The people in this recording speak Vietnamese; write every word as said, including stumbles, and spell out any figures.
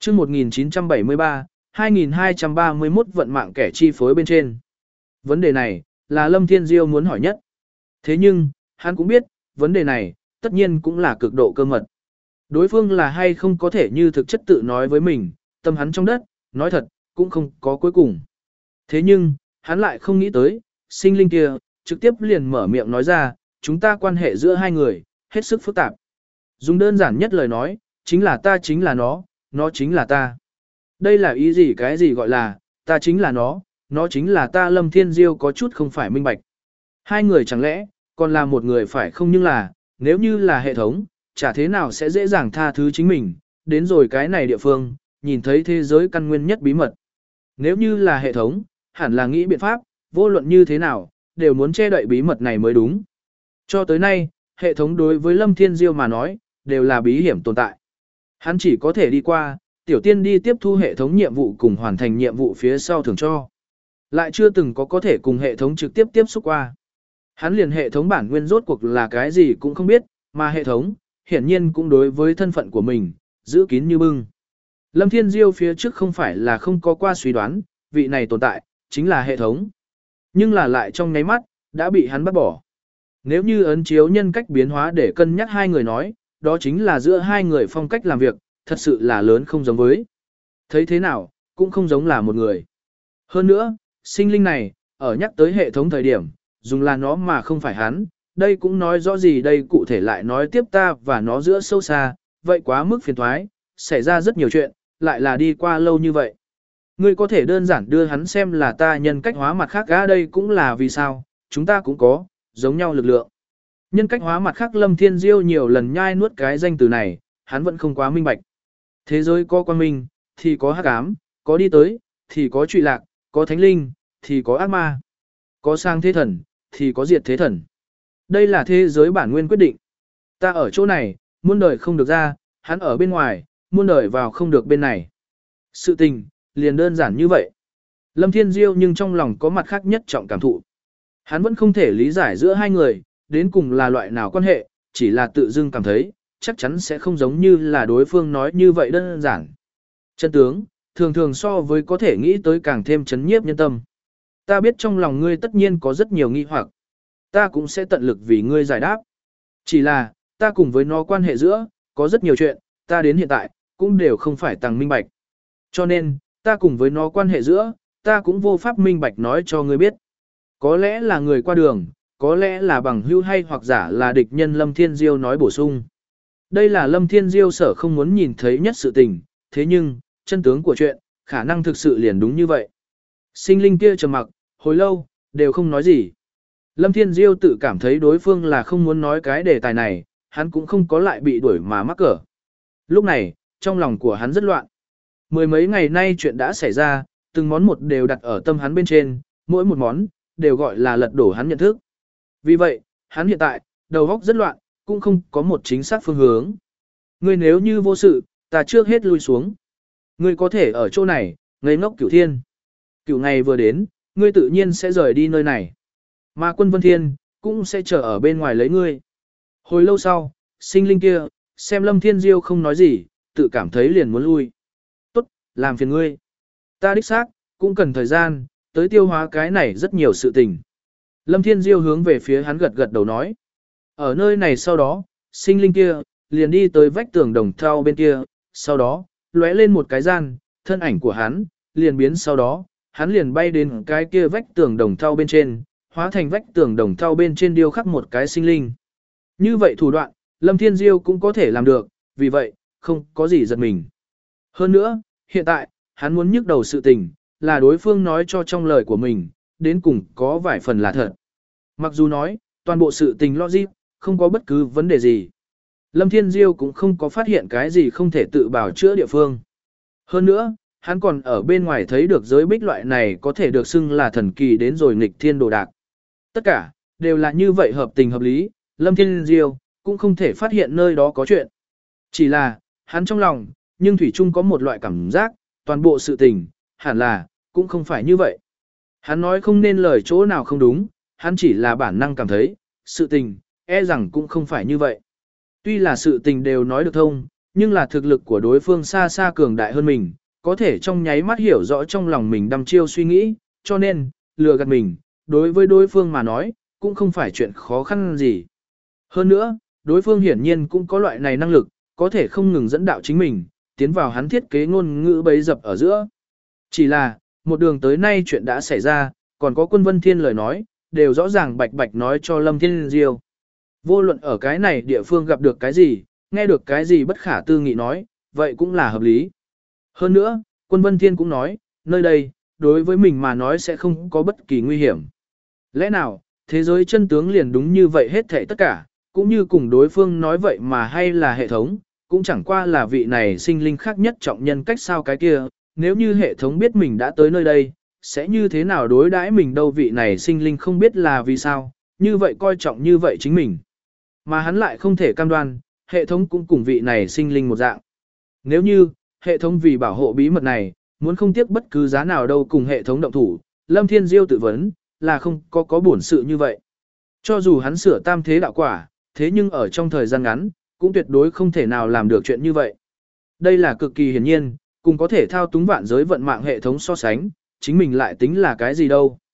chương một nghìn chín trăm bảy mươi ba, hai nghìn hai trăm ba mươi mốt vận mạng kẻ chi phối bên trên. Vấn đề này, là Lâm Thiên Diêu muốn hỏi nhất. Thế nhưng, hắn cũng biết, vấn đề này, tất nhiên cũng là cực độ cơ mật. Đối phương là hay không có thể như thực chất tự nói với mình, tâm hắn trong đất, nói thật, cũng không có cuối cùng. Thế nhưng, hắn lại không nghĩ tới, sinh linh kia, trực tiếp liền mở miệng nói ra, chúng ta quan hệ giữa hai người, hết sức phức tạp. Dùng đơn giản nhất lời nói, chính là ta chính là nó, nó chính là ta. Đây là ý gì cái gì gọi là, ta chính là nó, nó chính là ta. Lâm Thiên Diêu có chút không phải minh bạch. Hai người chẳng lẽ, còn là một người phải không, nhưng là, nếu như là hệ thống, chả thế nào sẽ dễ dàng tha thứ chính mình, đến rồi cái này địa phương, nhìn thấy thế giới căn nguyên nhất bí mật. Nếu như là hệ thống, hẳn là nghĩ biện pháp, vô luận như thế nào, đều muốn che đậy bí mật này mới đúng. Cho tới nay, hệ thống đối với Lâm Thiên Diêu mà nói, đều là bí hiểm tồn tại. Hắn chỉ có thể đi qua, tiểu tiên đi tiếp thu hệ thống nhiệm vụ cùng hoàn thành nhiệm vụ phía sau thường cho. Lại chưa từng có có thể cùng hệ thống trực tiếp tiếp xúc qua. Hắn liền hệ thống bản nguyên rốt cuộc là cái gì cũng không biết, mà hệ thống, hiển nhiên cũng đối với thân phận của mình, giữ kín như bưng. Lâm Thiên Diêu phía trước không phải là không có qua suy đoán, vị này tồn tại, chính là hệ thống. Nhưng là lại trong nháy mắt, đã bị hắn bắt bỏ. Nếu như ấn chiếu nhân cách biến hóa để cân nhắc hai người nói, đó chính là giữa hai người phong cách làm việc, thật sự là lớn không giống với. Thấy thế nào, cũng không giống là một người. Hơn nữa, sinh linh này, ở nhắc tới hệ thống thời điểm, dùng là nó mà không phải hắn, đây cũng nói rõ gì đây, cụ thể lại nói tiếp ta và nó giữa sâu xa, vậy quá mức phiền thoái, xảy ra rất nhiều chuyện, lại là đi qua lâu như vậy. Ngươi có thể đơn giản đưa hắn xem là ta nhân cách hóa mặt khác, á đây cũng là vì sao, chúng ta cũng có, giống nhau lực lượng. Nhân cách hóa mặt khác. Lâm Thiên Diêu nhiều lần nhai nuốt cái danh từ này, hắn vẫn không quá minh bạch. Thế giới có quang minh, thì có hắc ám, có đi tới, thì có trụy lạc, có thánh linh, thì có ác ma. Có sang thế thần, thì có diệt thế thần. Đây là thế giới bản nguyên quyết định. Ta ở chỗ này, muôn đời không được ra, hắn ở bên ngoài, muôn đời vào không được bên này. Sự tình, liền đơn giản như vậy. Lâm Thiên Diêu nhưng trong lòng có mặt khác nhất trọng cảm thụ. Hắn vẫn không thể lý giải giữa hai người, đến cùng là loại nào quan hệ, chỉ là tự dưng cảm thấy, chắc chắn sẽ không giống như là đối phương nói như vậy đơn giản. Chân tướng, thường thường so với có thể nghĩ tới càng thêm chấn nhiếp nhân tâm. Ta biết trong lòng ngươi tất nhiên có rất nhiều nghi hoặc. Ta cũng sẽ tận lực vì ngươi giải đáp. Chỉ là, ta cùng với nó quan hệ giữa, có rất nhiều chuyện, ta đến hiện tại, cũng đều không phải tàng minh bạch. Cho nên, ta cùng với nó quan hệ giữa, ta cũng vô pháp minh bạch nói cho ngươi biết. Có lẽ là người qua đường, có lẽ là bằng hữu hay hoặc giả là địch nhân. Lâm Thiên Diêu nói bổ sung. Đây là Lâm Thiên Diêu sở không muốn nhìn thấy nhất sự tình, thế nhưng, chân tướng của chuyện, khả năng thực sự liền đúng như vậy. Sinh linh kia trầm mặc, hồi lâu, đều không nói gì. Lâm Thiên Diêu tự cảm thấy đối phương là không muốn nói cái đề tài này, hắn cũng không có lại bị đuổi mà mắc cỡ. Lúc này, trong lòng của hắn rất loạn. Mười mấy ngày nay chuyện đã xảy ra, từng món một đều đặt ở tâm hắn bên trên, mỗi một món, đều gọi là lật đổ hắn nhận thức. Vì vậy, hắn hiện tại, đầu óc rất loạn, cũng không có một chính xác phương hướng. Ngươi nếu như vô sự, ta trước hết lui xuống. Ngươi có thể ở chỗ này, ngây ngốc cửu thiên. Cửu ngày vừa đến, ngươi tự nhiên sẽ rời đi nơi này. Mà quân Vân Thiên, cũng sẽ chờ ở bên ngoài lấy ngươi. Hồi lâu sau, sinh linh kia, xem Lâm Thiên Diêu không nói gì, tự cảm thấy liền muốn lui. Tốt, làm phiền ngươi. Ta đích xác, cũng cần thời gian, tới tiêu hóa cái này rất nhiều sự tình. Lâm Thiên Diêu hướng về phía hắn gật gật đầu nói. Ở nơi này sau đó, sinh linh kia, liền đi tới vách tường đồng thau bên kia, sau đó, lóe lên một cái gian, thân ảnh của hắn, liền biến sau đó, hắn liền bay đến cái kia vách tường đồng thau bên trên, hóa thành vách tường đồng thau bên trên điêu khắc một cái sinh linh. Như vậy thủ đoạn, Lâm Thiên Diêu cũng có thể làm được, vì vậy, không có gì giật mình. Hơn nữa, hiện tại, hắn muốn nhức đầu sự tình, là đối phương nói cho trong lời của mình, đến cùng có vài phần là thật. Mặc dù nói, toàn bộ sự tình logic, không có bất cứ vấn đề gì. Lâm Thiên Diêu cũng không có phát hiện cái gì không thể tự bào chữa địa phương. Hơn nữa, hắn còn ở bên ngoài thấy được giới bích loại này có thể được xưng là thần kỳ đến rồi nghịch thiên đồ đạc. Tất cả, đều là như vậy hợp tình hợp lý, Lâm Thiên Diêu cũng không thể phát hiện nơi đó có chuyện. Chỉ là, hắn trong lòng, nhưng Thủy Trung có một loại cảm giác, toàn bộ sự tình, hẳn là, cũng không phải như vậy. Hắn nói không nên lời chỗ nào không đúng, hắn chỉ là bản năng cảm thấy, sự tình, e rằng cũng không phải như vậy. Tuy là sự tình đều nói được thông, nhưng là thực lực của đối phương xa xa cường đại hơn mình, có thể trong nháy mắt hiểu rõ trong lòng mình đăm chiêu suy nghĩ, cho nên, lừa gạt mình, đối với đối phương mà nói, cũng không phải chuyện khó khăn gì. Hơn nữa, đối phương hiển nhiên cũng có loại này năng lực, có thể không ngừng dẫn đạo chính mình, tiến vào hắn thiết kế ngôn ngữ bấy dập ở giữa. Chỉ là, một đường tới nay chuyện đã xảy ra, còn có Quân Vân Thiên lời nói, đều rõ ràng bạch bạch nói cho Lâm Thiên Diêu. Vô luận ở cái này địa phương gặp được cái gì, nghe được cái gì bất khả tư nghị nói, vậy cũng là hợp lý. Hơn nữa, Quân Vân Thiên cũng nói, nơi đây, đối với mình mà nói sẽ không có bất kỳ nguy hiểm. Lẽ nào, thế giới chân tướng liền đúng như vậy hết thảy tất cả, cũng như cùng đối phương nói vậy mà hay là hệ thống, cũng chẳng qua là vị này sinh linh khác nhất trọng nhân cách sao cái kia, nếu như hệ thống biết mình đã tới nơi đây, sẽ như thế nào đối đãi mình đâu vị này sinh linh không biết là vì sao, như vậy coi trọng như vậy chính mình. Mà hắn lại không thể cam đoan, hệ thống cũng cùng vị này sinh linh một dạng. Nếu như, hệ thống vì bảo hộ bí mật này, muốn không tiếc bất cứ giá nào đâu cùng hệ thống động thủ, Lâm Thiên Diêu tự vấn, là không có có bổn sự như vậy. Cho dù hắn sửa tam thế đạo quả, thế nhưng ở trong thời gian ngắn, cũng tuyệt đối không thể nào làm được chuyện như vậy. Đây là cực kỳ hiển nhiên, cùng có thể thao túng vạn giới vận mạng hệ thống so sánh, chính mình lại tính là cái gì đâu.